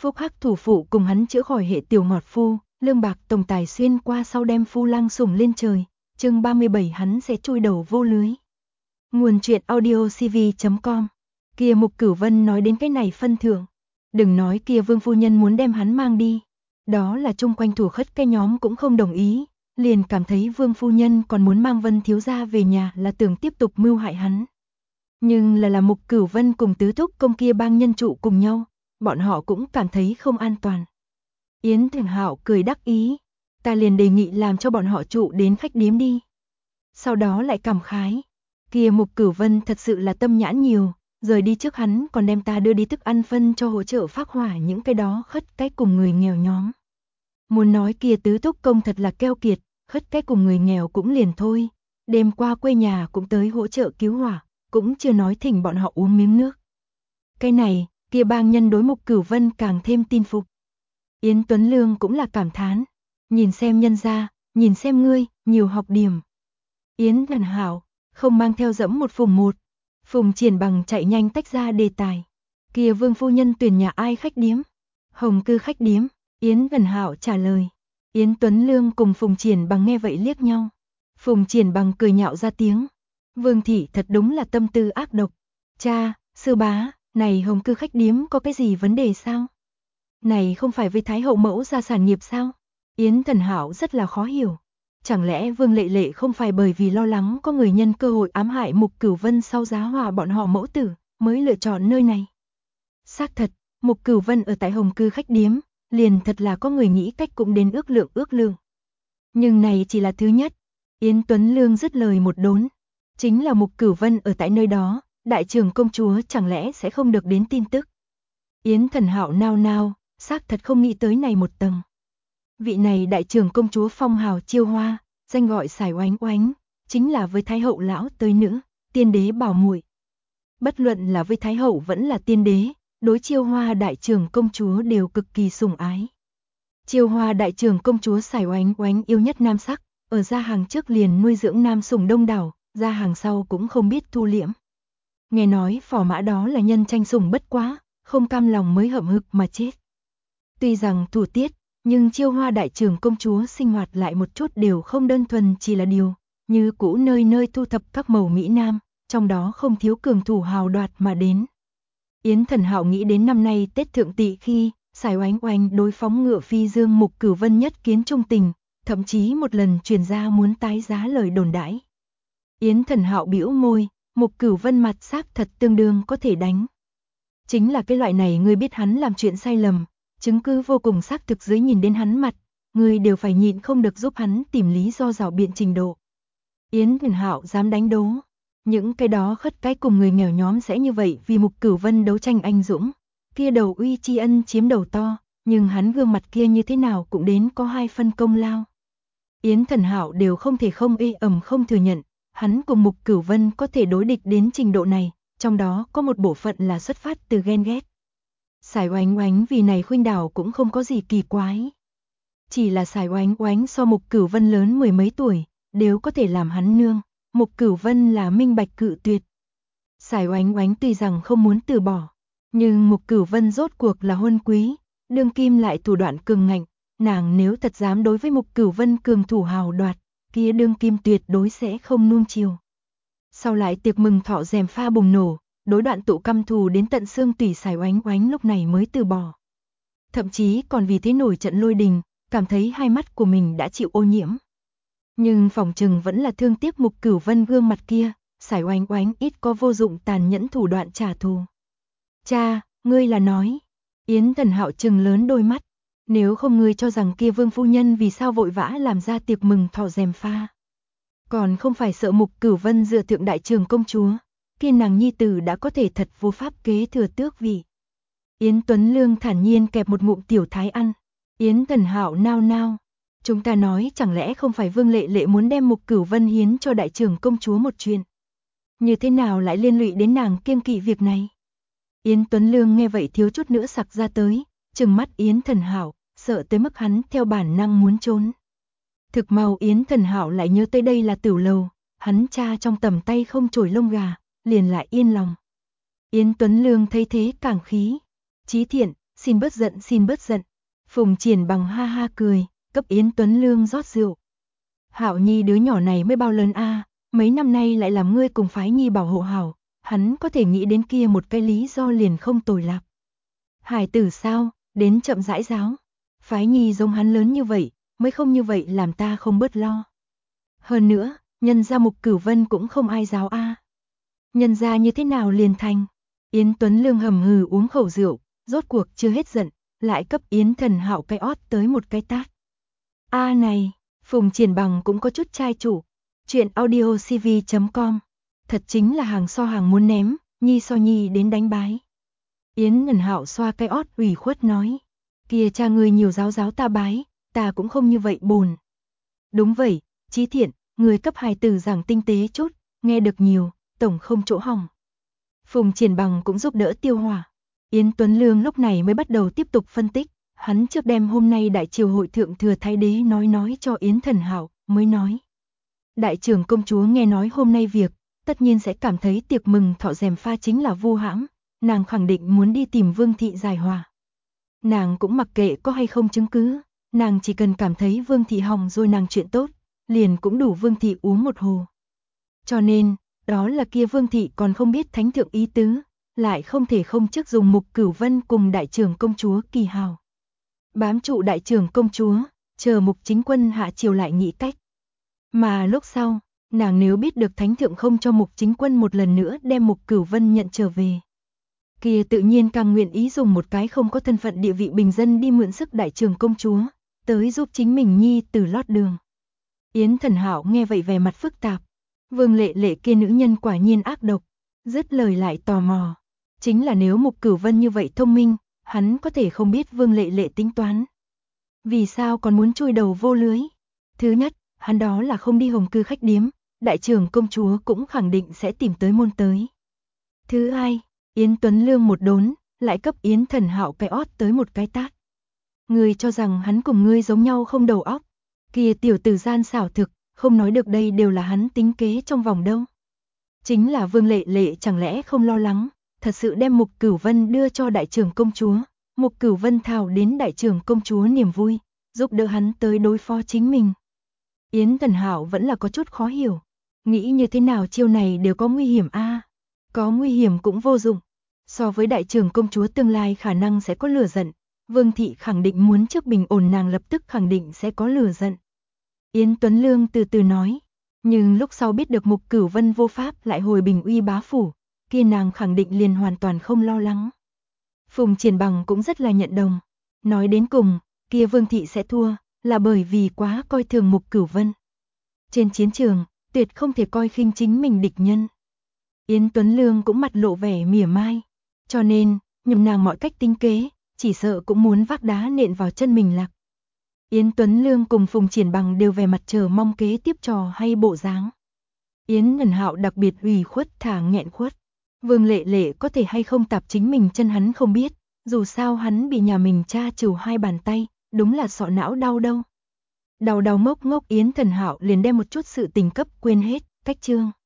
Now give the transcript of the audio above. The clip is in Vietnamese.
Phúc Hắc thủ phụ cùng hắn chữa khỏi hệ tiểu ngọt phu, lương bạc tổng tài xuyên qua sau đem phu lang sủng lên trời, chương 37 hắn sẽ chui đầu vô lưới. Nguồn truyện audiocv.com. Kia Mục Cửu Vân nói đến cái này phân thượng, đừng nói kia Vương phu nhân muốn đem hắn mang đi, đó là chung quanh thủ khất cái nhóm cũng không đồng ý, liền cảm thấy Vương phu nhân còn muốn mang Vân thiếu gia về nhà là tưởng tiếp tục mưu hại hắn. Nhưng là Mục Cửu Vân cùng tứ thúc công kia bang nhân trụ cùng nhau, bọn họ cũng cảm thấy không an toàn. Yến Thường Hạo cười đắc ý, ta liền đề nghị làm cho bọn họ trụ đến khách điếm đi. Sau đó lại cảm khái, kia Mục Cửu Vân thật sự là tâm nhãn nhiều, rời đi trước hắn còn đem ta đưa đi thức ăn phân cho hỗ trợ phác hỏa những cái đó khất cái cùng người nghèo nhóm. Muốn nói kia tứ thúc công thật là keo kiệt, khất cái cùng người nghèo cũng liền thôi, đêm qua quê nhà cũng tới hỗ trợ cứu hỏa, cũng chưa nói thỉnh bọn họ uống miếng nước. Cái này, kia bang nhân đối Mục Cửu Vân càng thêm tin phục. Yến Tuấn Lương cũng là cảm thán, nhìn xem nhân gia, nhìn xem ngươi, nhiều học điểm. Yến Thần Hảo, không mang theo dẫm một phùng một. Phùng Triển Bằng chạy nhanh tách ra đề tài. Kia Vương phu nhân tuyển nhà ai khách điếm? Hồng Cư khách điếm, Yến Thần Hảo trả lời. Yến Tuấn Lương cùng Phùng Triển Bằng nghe vậy liếc nhau. Phùng Triển Bằng cười nhạo ra tiếng. Vương thị thật đúng là tâm tư ác độc. Cha, sư bá, này Hồng Cư khách điếm có cái gì vấn đề sao? Này không phải với Thái hậu mẫu gia sản nghiệp sao? Yến Thần Hảo rất là khó hiểu. Chẳng lẽ Vương Lệ Lệ không phải bởi vì lo lắng có người nhân cơ hội ám hại Mục Cửu Vân sau giá hòa bọn họ mẫu tử, mới lựa chọn nơi này? Xác thật, Mục Cửu Vân ở tại Hồng Cư khách điếm, liền thật là có người nghĩ cách cũng đến ước lượng. Nhưng này chỉ là thứ nhất. Yến Tuấn Lương dứt lời một đốn. Chính là Mục Cửu Vân ở tại nơi đó, đại trưởng công chúa chẳng lẽ sẽ không được đến tin tức? Yến Thần Hạo nao nao, xác thật không nghĩ tới này một tầng. Vị này đại trưởng công chúa phong hào chiêu hoa, danh gọi Sải Oánh Oánh, chính là với Thái hậu lão tới nữ, tiên đế bảo muội. Bất luận là với Thái hậu vẫn là tiên đế, đối chiêu hoa đại trưởng công chúa đều cực kỳ sủng ái. Chiêu hoa đại trưởng công chúa Sải Oánh Oánh yêu nhất nam sắc, ở gia hàng trước liền nuôi dưỡng nam sủng đông đảo, gia hàng sau cũng không biết thu liễm. Nghe nói phò mã đó là nhân tranh sủng bất quá, không cam lòng mới hậm hực mà chết. Tuy rằng thủ tiết, nhưng chiêu hoa đại trưởng công chúa sinh hoạt lại một chút đều không đơn thuần chỉ là điều, như cũ nơi nơi thu thập các màu mỹ nam, trong đó không thiếu cường thủ hào đoạt mà đến. Yến Thần Hạo nghĩ đến năm nay Tết Thượng Tỵ khi, Sải Oánh Oánh đối phóng ngựa phi dương Mục Cửu Vân nhất kiến trung tình, thậm chí một lần truyền ra muốn tái giá lời đồn đãi. Yến Thần Hạo bĩu môi, Mục Cửu Vân mặt xác thật tương đương có thể đánh. Chính là cái loại này ngươi biết hắn làm chuyện sai lầm, chứng cứ vô cùng xác thực dưới nhìn đến hắn mặt, ngươi đều phải nhịn không được giúp hắn tìm lý do rảo biện trình độ. Yến Thần Hạo dám đánh đố, những cái đó khất cái cùng người nghèo nhóm sẽ như vậy vì Mục Cửu Vân đấu tranh anh dũng, kia đầu uy tri ân chiếm đầu to, nhưng hắn gương mặt kia như thế nào cũng đến có 2 phân công lao. Yến Thần Hạo đều không thể không không thừa nhận, hắn cùng Mục Cửu Vân có thể đối địch đến trình độ này, trong đó có một bộ phận là xuất phát từ ghen ghét. Sải Oánh Oánh vì này khuynh đảo cũng không có gì kỳ quái. Chỉ là Sải Oánh Oánh so Mục Cửu Vân lớn 10 mấy tuổi, đều có thể làm hắn nương, Mục Cửu Vân là minh bạch cự tuyệt. Sải Oánh Oánh tuy rằng không muốn từ bỏ, nhưng Mục Cửu Vân rốt cuộc là huân quý, đương kim lại thủ đoạn cường ngạnh, nàng nếu thật dám đối với Mục Cửu Vân cường thủ hào đoạt, kia đương kim tuyệt đối sẽ không nuông chiều. Sau lại tiệc mừng thọ rèm pha bùng nổ, đối đoạn tụ căm thù đến tận xương tủy Sải Oánh Oánh lúc này mới từ bỏ. Thậm chí còn vì thế nổi trận lôi đình, cảm thấy hai mắt của mình đã chịu ô nhiễm. Nhưng phỏng chừng vẫn là thương tiếc Mục Cửu Vân gương mặt kia, Sải Oánh Oánh ít có vô dụng tàn nhẫn thủ đoạn trả thù. Cha, ngươi là nói. Yến Thần Hạo trừng lớn đôi mắt, nếu không ngươi cho rằng kia Vương phu nhân vì sao vội vã làm ra tiệc mừng thọ rèm pha. Còn không phải sợ Mục Cửu Vân dựa thượng đại trưởng công chúa, kia nàng nhi tử đã có thể thật vô pháp kế thừa tước vị. Yến Tuấn Lương thản nhiên kẹp một ngụm tiểu thái ăn. Yến Thần Hạo nao nao, chúng ta nói chẳng lẽ không phải Vương Lệ Lệ muốn đem Mục Cửu Vân hiến cho đại trưởng công chúa một chuyện. Như thế nào lại liên lụy đến nàng kiêng kỵ việc này? Yến Tuấn Lương nghe vậy thiếu chút nữa sặc ra tới, trừng mắt Yến Thần Hạo, sợ tới mức hắn theo bản năng muốn trốn. Thực mau Yến Thần Hạo lại nhớ tới đây là Tửu Lầu, hắn cha trong tầm tay không chổi lông gà, liền lại yên lòng. Yến Tuấn Lương thấy thế càng khí. Chí Thiện, xin bớt giận, xin bớt giận. Phùng Triển Bằng ha ha cười, cấp Yến Tuấn Lương rót rượu. Hạo Nhi đứa nhỏ này mới bao lớn a, mấy năm nay lại làm ngươi cùng phái Nhi bảo hộ Hảo, hắn có thể nghĩ đến kia một cái lý do liền không tồi lạc. Hải tử sao, đến chậm rãi giáo. Phái Nhi giống hắn lớn như vậy, mới không như vậy làm ta không bớt lo. Hơn nữa, nhân gia Mục Cửu Vân cũng không ai giáo a. Nhân gia như thế nào liền thành. Yến Tuấn Lương hầm hừ uống khẩu rượu, rốt cuộc chưa hết giận, lại cấp Yến Thần Hạo cái ót tới một cái tát. A này, Phùng Triển Bằng cũng có chút trai chủ. Chuyện audiocv.com. Thật chính là hàng so hàng muốn ném, Nhi so Nhi đến đánh bái. Yến Thần Hạo xoa cái ót ủy khuất nói. Kìa cha ngươi nhiều giáo giáo ta bái, ta cũng không như vậy bồn. Đúng vậy, Chí Thiện, người cấp hài tử giảng tinh tế chút, nghe được nhiều, tổng không chỗ hỏng. Phùng Triển Bằng cũng giúp đỡ tiêu hòa. Yến Tuấn Lương lúc này mới bắt đầu tiếp tục phân tích, hắn trước đem hôm nay đại triều hội thượng thừa thái đế nói cho Yến Thần Hạo, mới nói. Đại trưởng công chúa nghe nói hôm nay việc, tất nhiên sẽ cảm thấy tiệc mừng thọ rèm pha chính là vu hãm, nàng khẳng định muốn đi tìm Vương thị giải hòa. Nàng cũng mặc kệ có hay không chứng cứ, nàng chỉ cần cảm thấy Vương thị hỏng rồi nàng chuyện tốt, liền cũng đủ Vương thị uống một hồ. Cho nên, đó là kia Vương thị còn không biết thánh thượng ý tứ, lại không thể không trước dùng Mục Cửu Vân cùng đại trưởng công chúa kỳ hào. Bám trụ đại trưởng công chúa, chờ Mục Chính Quân hạ triều lại nghĩ cách. Mà lúc sau, nàng nếu biết được thánh thượng không cho Mục Chính Quân một lần nữa đem Mục Cửu Vân nhận trở về, kia tự nhiên càng nguyện ý dùng một cái không có thân phận địa vị bình dân đi mượn sức đại trưởng công chúa, tới giúp chính mình Nhi tử lót đường. Yến Thần Hạo nghe vậy vẻ mặt phức tạp. Vương Lệ Lệ kia nữ nhân quả nhiên ác độc, dứt lời lại tò mò. Chính là nếu Mục Cửu Vân như vậy thông minh, hắn có thể không biết Vương Lệ Lệ tính toán. Vì sao còn muốn chui đầu vô lưới? Thứ nhất, hắn đó là không đi hồng cư khách điếm, đại trưởng công chúa cũng khẳng định sẽ tìm tới môn tới. Thứ hai, Yến Tuấn Lương một đốn, lại cấp Yến Thần Hạo cái ót tới một cái tát. Ngươi cho rằng hắn cùng ngươi giống nhau không đầu óc, kia tiểu tử gian xảo thực, không nói được đây đều là hắn tính kế trong vòng đâu. Chính là Vương Lệ Lệ chẳng lẽ không lo lắng, thật sự đem Mục Cửu Vân đưa cho đại trưởng công chúa, Mục Cửu Vân thảo đến đại trưởng công chúa niềm vui, giúp đỡ hắn tới đối phó chính mình. Yến Thần Hạo vẫn là có chút khó hiểu, nghĩ như thế nào chiêu này đều có nguy hiểm a, có nguy hiểm cũng vô dụng. So với đại trưởng công chúa tương lai khả năng sẽ có lửa giận, Vương thị khẳng định muốn trước bình ổn nàng lập tức khẳng định sẽ có lửa giận. Yến Tuấn Lương từ từ nói, nhưng lúc sau biết được Mục Cửu Vân vô pháp lại hồi bình uy bá phủ, kia nàng khẳng định liền hoàn toàn không lo lắng. Phùng Triển Bằng cũng rất là nhận đồng, nói đến cùng, kia Vương thị sẽ thua, là bởi vì quá coi thường Mục Cửu Vân. Trên chiến trường, tuyệt không thể coi khinh chính mình địch nhân. Yến Tuấn Lương cũng mặt lộ vẻ mỉa mai, cho nên, nhầm nàng mọi cách tính kế, chỉ sợ cũng muốn vác đá nện vào chân mình lạc. Yến Tuấn Lương cùng Phùng Triển Bằng đều vẻ mặt chờ mong kế tiếp trò hay bộ dáng. Yến Thần Hạo đặc biệt ủy khuất thả nghẹn khuất. Vương Lệ Lệ có thể hay không tạp chính mình chân hắn không biết, dù sao hắn bị nhà mình cha trừ hai bàn tay, đúng là sọ não đau đâu. Đau đau ngốc ngốc Yến Thần Hạo liền đem một chút sự tình cấp quên hết, cách chương.